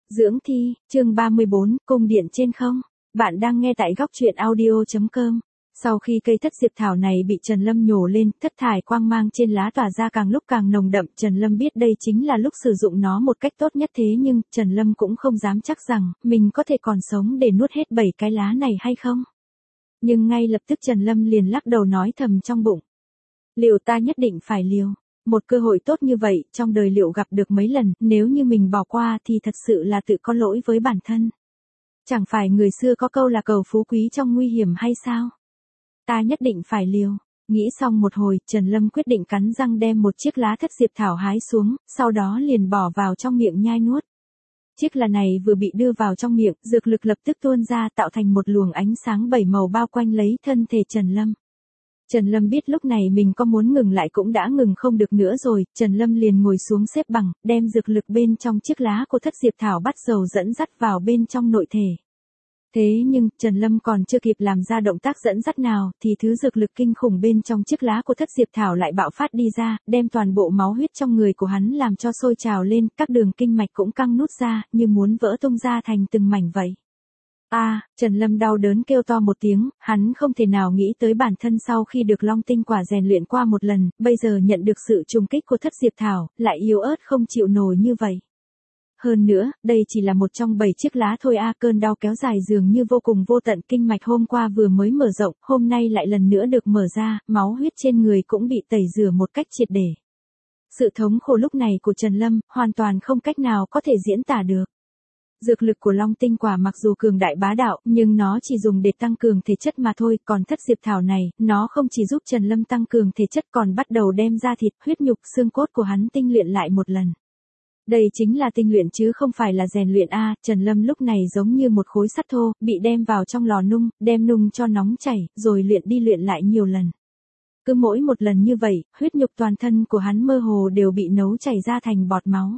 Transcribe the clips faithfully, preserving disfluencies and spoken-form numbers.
Dưỡng thi, chương ba mươi bốn, cung điện trên không. Bạn đang nghe tại góc truyện audio chấm com. Sau khi cây thất diệp thảo này bị Trần Lâm nhổ lên, thất thải quang mang trên lá tỏa ra càng lúc càng nồng đậm. Trần Lâm biết đây chính là lúc sử dụng nó một cách tốt nhất, thế nhưng Trần Lâm cũng không dám chắc rằng mình có thể còn sống để nuốt hết bảy cái lá này hay không. Nhưng ngay lập tức Trần Lâm liền lắc đầu nói thầm trong bụng. Liệu ta nhất định phải liều. Một cơ hội tốt như vậy, trong đời liệu gặp được mấy lần, nếu như mình bỏ qua thì thật sự là tự có lỗi với bản thân. Chẳng phải người xưa có câu là cầu phú quý trong nguy hiểm hay sao? Ta nhất định phải liều. Nghĩ xong một hồi, Trần Lâm quyết định cắn răng đem một chiếc lá thất diệp thảo hái xuống, sau đó liền bỏ vào trong miệng nhai nuốt. Chiếc lá này vừa bị đưa vào trong miệng, dược lực lập tức tuôn ra tạo thành một luồng ánh sáng bảy màu bao quanh lấy thân thể Trần Lâm. Trần Lâm biết lúc này mình có muốn ngừng lại cũng đã ngừng không được nữa rồi, Trần Lâm liền ngồi xuống xếp bằng, đem dược lực bên trong chiếc lá của thất diệp thảo bắt đầu dẫn dắt vào bên trong nội thể. Thế nhưng, Trần Lâm còn chưa kịp làm ra động tác dẫn dắt nào, thì thứ dược lực kinh khủng bên trong chiếc lá của thất diệp thảo lại bạo phát đi ra, đem toàn bộ máu huyết trong người của hắn làm cho sôi trào lên, các đường kinh mạch cũng căng nút ra, như muốn vỡ tung ra thành từng mảnh vậy. A, à, Trần Lâm đau đớn kêu to một tiếng, hắn không thể nào nghĩ tới bản thân sau khi được long tinh quả rèn luyện qua một lần, bây giờ nhận được sự trùng kích của thất diệp thảo, lại yếu ớt không chịu nổi như vậy. Hơn nữa, đây chỉ là một trong bảy chiếc lá thôi a, à, cơn đau kéo dài dường như vô cùng vô tận, kinh mạch hôm qua vừa mới mở rộng, hôm nay lại lần nữa được mở ra, máu huyết trên người cũng bị tẩy rửa một cách triệt để. Sự thống khổ lúc này của Trần Lâm, hoàn toàn không cách nào có thể diễn tả được. Dược lực của long tinh quả mặc dù cường đại bá đạo, nhưng nó chỉ dùng để tăng cường thể chất mà thôi, còn thất diệp thảo này, nó không chỉ giúp Trần Lâm tăng cường thể chất còn bắt đầu đem ra thịt, huyết nhục, xương cốt của hắn tinh luyện lại một lần. Đây chính là tinh luyện chứ không phải là rèn luyện a, à, Trần Lâm lúc này giống như một khối sắt thô, bị đem vào trong lò nung, đem nung cho nóng chảy, rồi luyện đi luyện lại nhiều lần. Cứ mỗi một lần như vậy, huyết nhục toàn thân của hắn mơ hồ đều bị nấu chảy ra thành bọt máu.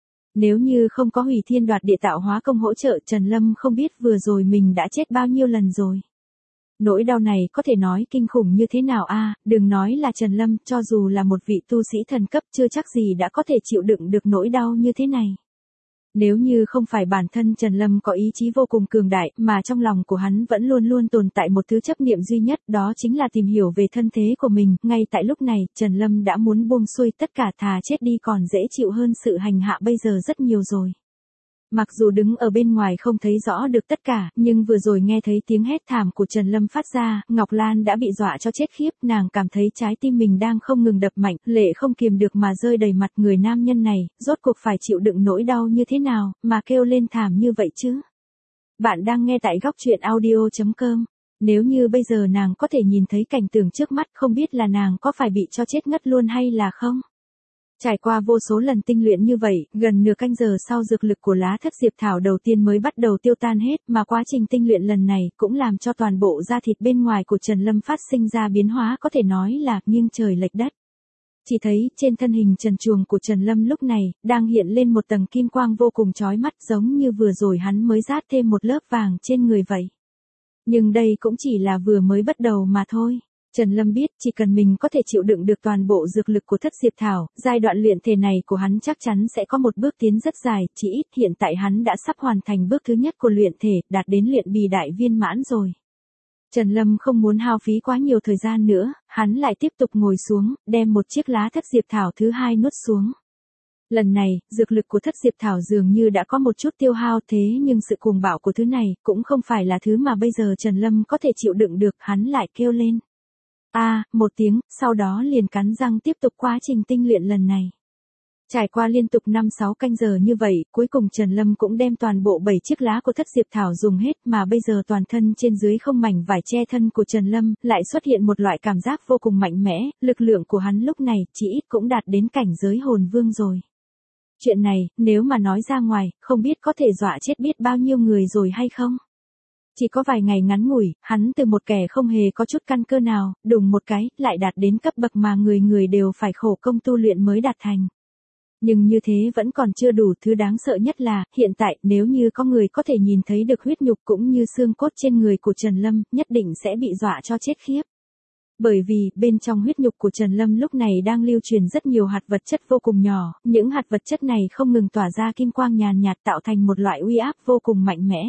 Nếu như không có hủy thiên đoạt địa tạo hóa công hỗ trợ, Trần Lâm không biết vừa rồi mình đã chết bao nhiêu lần rồi. Nỗi đau này có thể nói kinh khủng như thế nào a, à, đừng nói là Trần Lâm, cho dù là một vị tu sĩ thần cấp chưa chắc gì đã có thể chịu đựng được nỗi đau như thế này. Nếu như không phải bản thân Trần Lâm có ý chí vô cùng cường đại, mà trong lòng của hắn vẫn luôn luôn tồn tại một thứ chấp niệm duy nhất, đó chính là tìm hiểu về thân thế của mình, ngay tại lúc này, Trần Lâm đã muốn buông xuôi tất cả, thà chết đi còn dễ chịu hơn sự hành hạ bây giờ rất nhiều rồi. Mặc dù đứng ở bên ngoài không thấy rõ được tất cả, nhưng vừa rồi nghe thấy tiếng hét thảm của Trần Lâm phát ra, Ngọc Lan đã bị dọa cho chết khiếp, nàng cảm thấy trái tim mình đang không ngừng đập mạnh, lệ không kiềm được mà rơi đầy mặt. Người nam nhân này, rốt cuộc phải chịu đựng nỗi đau như thế nào, mà kêu lên thảm như vậy chứ. Bạn đang nghe tại góc truyện audio chấm com. Nếu như bây giờ nàng có thể nhìn thấy cảnh tượng trước mắt, không biết là nàng có phải bị cho chết ngất luôn hay là không. Trải qua vô số lần tinh luyện như vậy, gần nửa canh giờ sau dược lực của lá thất diệp thảo đầu tiên mới bắt đầu tiêu tan hết, mà quá trình tinh luyện lần này cũng làm cho toàn bộ da thịt bên ngoài của Trần Lâm phát sinh ra biến hóa, có thể nói là nghiêng trời lệch đất. Chỉ thấy trên thân hình trần truồng của Trần Lâm lúc này, đang hiện lên một tầng kim quang vô cùng chói mắt, giống như vừa rồi hắn mới rát thêm một lớp vàng trên người vậy. Nhưng đây cũng chỉ là vừa mới bắt đầu mà thôi. Trần Lâm biết chỉ cần mình có thể chịu đựng được toàn bộ dược lực của thất diệp thảo, giai đoạn luyện thể này của hắn chắc chắn sẽ có một bước tiến rất dài, chỉ ít hiện tại hắn đã sắp hoàn thành bước thứ nhất của luyện thể, đạt đến luyện bì đại viên mãn rồi. Trần Lâm không muốn hao phí quá nhiều thời gian nữa, hắn lại tiếp tục ngồi xuống, đem một chiếc lá thất diệp thảo thứ hai nuốt xuống. Lần này, dược lực của thất diệp thảo dường như đã có một chút tiêu hao, thế nhưng sự cuồng bạo của thứ này cũng không phải là thứ mà bây giờ Trần Lâm có thể chịu đựng được, hắn lại kêu lên. A, à, một tiếng, sau đó liền cắn răng tiếp tục quá trình tinh luyện lần này. Trải qua liên tục năm sáu canh giờ như vậy, cuối cùng Trần Lâm cũng đem toàn bộ bảy chiếc lá của thất diệp thảo dùng hết, mà bây giờ toàn thân trên dưới không mảnh vải che thân của Trần Lâm, lại xuất hiện một loại cảm giác vô cùng mạnh mẽ, lực lượng của hắn lúc này chỉ ít cũng đạt đến cảnh giới hồn vương rồi. Chuyện này, nếu mà nói ra ngoài, không biết có thể dọa chết biết bao nhiêu người rồi hay không? Chỉ có vài ngày ngắn ngủi, hắn từ một kẻ không hề có chút căn cơ nào, đùng một cái, lại đạt đến cấp bậc mà người người đều phải khổ công tu luyện mới đạt thành. Nhưng như thế vẫn còn chưa đủ, thứ đáng sợ nhất là, hiện tại, nếu như có người có thể nhìn thấy được huyết nhục cũng như xương cốt trên người của Trần Lâm, nhất định sẽ bị dọa cho chết khiếp. Bởi vì, bên trong huyết nhục của Trần Lâm lúc này đang lưu truyền rất nhiều hạt vật chất vô cùng nhỏ, những hạt vật chất này không ngừng tỏa ra kim quang nhàn nhạt tạo thành một loại uy áp vô cùng mạnh mẽ.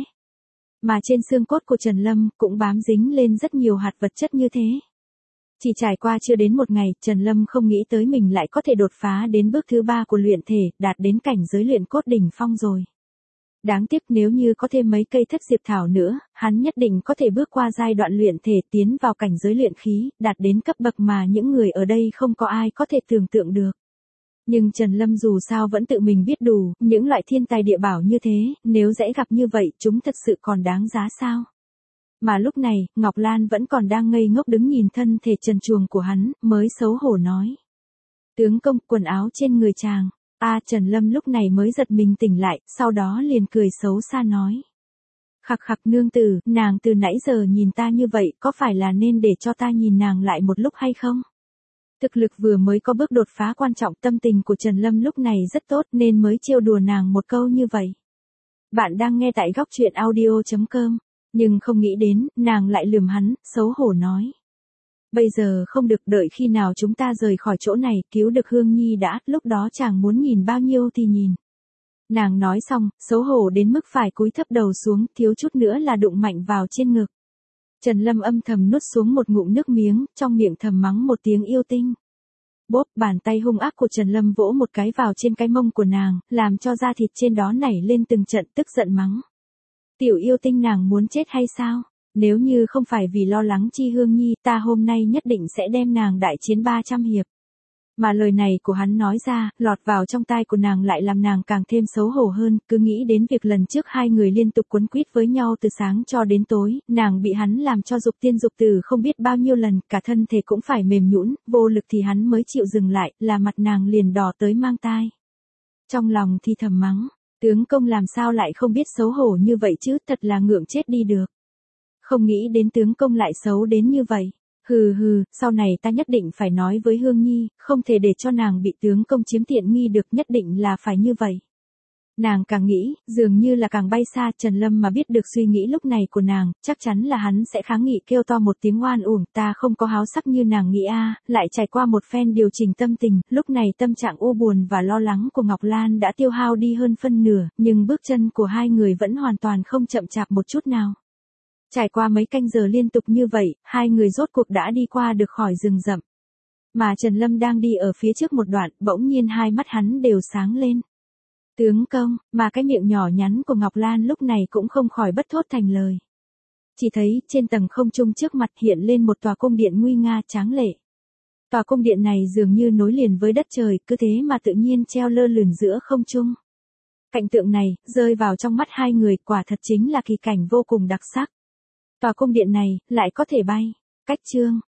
Mà trên xương cốt của Trần Lâm cũng bám dính lên rất nhiều hạt vật chất như thế. Chỉ trải qua chưa đến một ngày, Trần Lâm không nghĩ tới mình lại có thể đột phá đến bước thứ ba của luyện thể, đạt đến cảnh giới luyện cốt đỉnh phong rồi. Đáng tiếc nếu như có thêm mấy cây thất diệp thảo nữa, hắn nhất định có thể bước qua giai đoạn luyện thể tiến vào cảnh giới luyện khí, đạt đến cấp bậc mà những người ở đây không có ai có thể tưởng tượng được. Nhưng Trần Lâm dù sao vẫn tự mình biết đủ, những loại thiên tài địa bảo như thế, nếu dễ gặp như vậy, chúng thật sự còn đáng giá sao? Mà lúc này, Ngọc Lan vẫn còn đang ngây ngốc đứng nhìn thân thể trần truồng của hắn, mới xấu hổ nói. Tướng công, quần áo trên người chàng. A Trần Lâm lúc này mới giật mình tỉnh lại, sau đó liền cười xấu xa nói. Khặc khặc nương tử, nàng từ nãy giờ nhìn ta như vậy, có phải là nên để cho ta nhìn nàng lại một lúc hay không? Thực lực vừa mới có bước đột phá quan trọng, tâm tình của Trần Lâm lúc này rất tốt nên mới trêu đùa nàng một câu như vậy. Bạn đang nghe tại góc truyện audio chấm com, nhưng không nghĩ đến, nàng lại lườm hắn, xấu hổ nói. Bây giờ không được, đợi khi nào chúng ta rời khỏi chỗ này, cứu được Hương Nhi đã, lúc đó chàng muốn nhìn bao nhiêu thì nhìn. Nàng nói xong, xấu hổ đến mức phải cúi thấp đầu xuống, thiếu chút nữa là đụng mạnh vào trên ngực. Trần Lâm âm thầm nuốt xuống một ngụm nước miếng, trong miệng thầm mắng một tiếng yêu tinh. Bốp, bàn tay hung ác của Trần Lâm vỗ một cái vào trên cái mông của nàng, làm cho da thịt trên đó nảy lên từng trận tức giận mắng. Tiểu yêu tinh, nàng muốn chết hay sao? Nếu như không phải vì lo lắng chi Hương Nhi, ta hôm nay nhất định sẽ đem nàng đại chiến ba trăm hiệp. Mà lời này của hắn nói ra, lọt vào trong tai của nàng lại làm nàng càng thêm xấu hổ hơn, cứ nghĩ đến việc lần trước hai người liên tục quấn quýt với nhau từ sáng cho đến tối, nàng bị hắn làm cho dục tiên dục tử không biết bao nhiêu lần, cả thân thể cũng phải mềm nhũn, vô lực thì hắn mới chịu dừng lại, là mặt nàng liền đỏ tới mang tai. Trong lòng thì thầm mắng, tướng công làm sao lại không biết xấu hổ như vậy chứ, thật là ngượng chết đi được. Không nghĩ đến tướng công lại xấu đến như vậy. Hừ hừ, sau này ta nhất định phải nói với Hương Nhi, không thể để cho nàng bị tướng công chiếm tiện nghi được, nhất định là phải như vậy. Nàng càng nghĩ, dường như là càng bay xa. Trần Lâm mà biết được suy nghĩ lúc này của nàng, chắc chắn là hắn sẽ kháng nghị kêu to một tiếng oan uổng, ta không có háo sắc như nàng nghĩ a. Lại trải qua một phen điều chỉnh tâm tình, lúc này tâm trạng u buồn và lo lắng của Ngọc Lan đã tiêu hao đi hơn phân nửa, nhưng bước chân của hai người vẫn hoàn toàn không chậm chạp một chút nào. Trải qua mấy canh giờ liên tục như vậy, hai người rốt cuộc đã đi qua được khỏi rừng rậm. Mà Trần Lâm đang đi ở phía trước một đoạn, bỗng nhiên hai mắt hắn đều sáng lên. Tướng công, mà cái miệng nhỏ nhắn của Ngọc Lan lúc này cũng không khỏi bất thốt thành lời. Chỉ thấy, trên tầng không trung trước mặt hiện lên một tòa cung điện nguy nga tráng lệ. Tòa cung điện này dường như nối liền với đất trời, cứ thế mà tự nhiên treo lơ lửng giữa không trung. Cảnh tượng này, rơi vào trong mắt hai người, quả thật chính là kỳ cảnh vô cùng đặc sắc. Tòa cung điện này, lại có thể bay. Cách chương.